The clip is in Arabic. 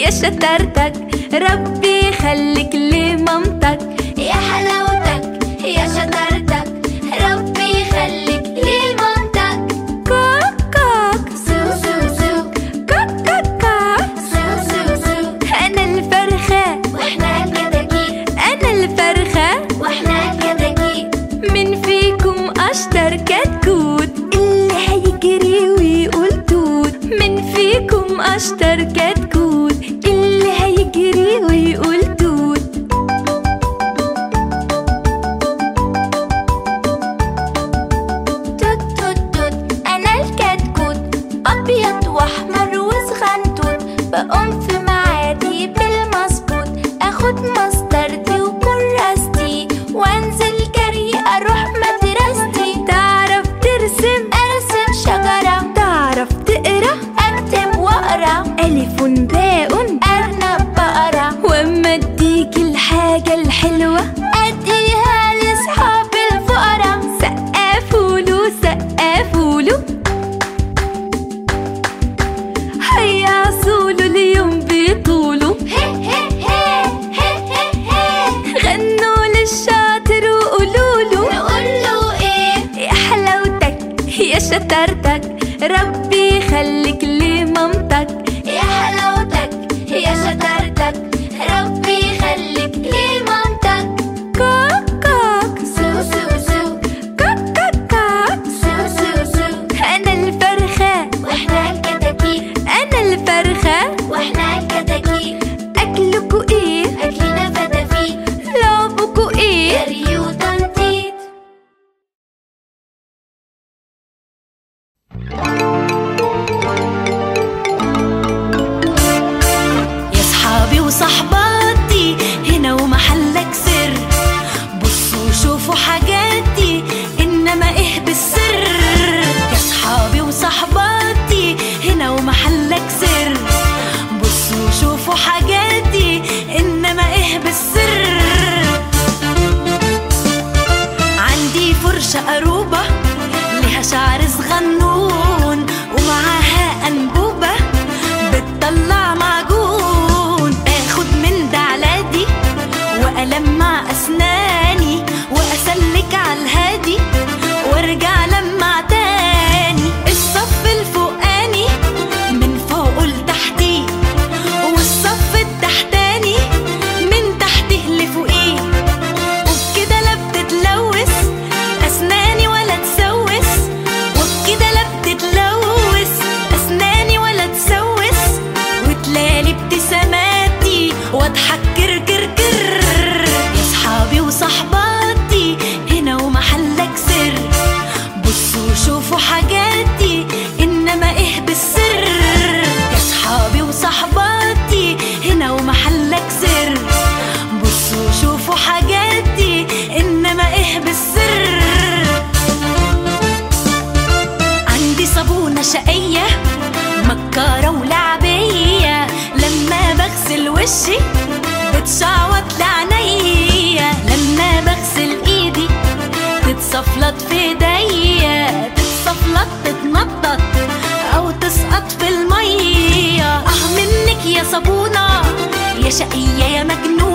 يا شطارتك، ربي يخليك لمامتك. يا حلاوتك يا شطارتك، ربي يخليك لمامتك. كوك كوك سو سو سو، كوك كوك كوك سو سو سو. أنا الفرخة وإحنا الكتاكيت، أنا الفرخة وإحنا الكتاكيت. من فيكم أشطر كتكوت اللي هيجري ويقول توت؟ من فيكم أشطر كتكوت اللي هيجري ويقول توت؟ توت توت توت، أنا الكتكوت أبيض وأحمر وصغنطوط. بقوم في معادي بالمظبوط، أخد مستردي وكراستي وأنزل جري أروح مدرستي. تعرف ترسم؟ أرسم شجرة. تعرف تقرأ؟ أكتب وأقرأ. ألف باء أرنب بقرة. وأما أديك الحاجة الحلوة أديها لأصحاب الفقرا. سقفوله سقفوله، هيعصوله اليوم بيطولوا. غنوا للشاطر وقولوله، نقوله ايه؟ يا حلاوتك يا شطارتك، ربي يخليك لمامتك. يا حلاوتك يا شطارتك، ربي يخليك لمامتك. كوك كوك سو سو سو، كوك كوك كوك سو سو سو. أنا الفرخة وإحنا الكتاكيت، أنا الفرخة وإحنا الكتاكيت. أكلكوا إيه؟ أكلنا فتافيت. لعبكوا إيه؟ جري وتنطيط. يا صحابي وصحباتي، هنا ومحلك سر. بصوا شوفوا حاجاتي، إنما إيه بالسر. يا صحابي وصحباتي، هنا ومحلك سر. بصوا شوفوا حاجاتي، إنما إيه بالسر. عندي فرشة قروبة لها شعر صغنون، ومعاها أنبوبة بتطلع معجون. اخد من ده على دي وألمع أسناني، وأسلك عالهادي وارجع لمع تاني. الصف الفوقاني من فوق لتحتي، والصف التحتاني من تحته لفوقيه. وبكده لا بتتلوث أسناني ولا تسوس، وبكده لا بتتلوث أسناني ولا تسوس. وتلالي ابتساماتي واضحك كر كر كر. يا صحابي وصحباتي، هنا ومحلك سر. بصوا شوفوا حاجاتي، إنما إيه بالسر. يا صحابي وصحباتي، هنا ومحلك سر. بصوا شوفوا حاجاتي، إنما إيه بالسر. عندي صابونة شقية مكارة ولعبية، لما بغسل وشي بتشعوط لعينيا. لما بغسل ايدي تتصفلط في ايديا، تتصفلط تتنطط او تسقط في المية. منك يا صابونة يا شقية يا مجنونة.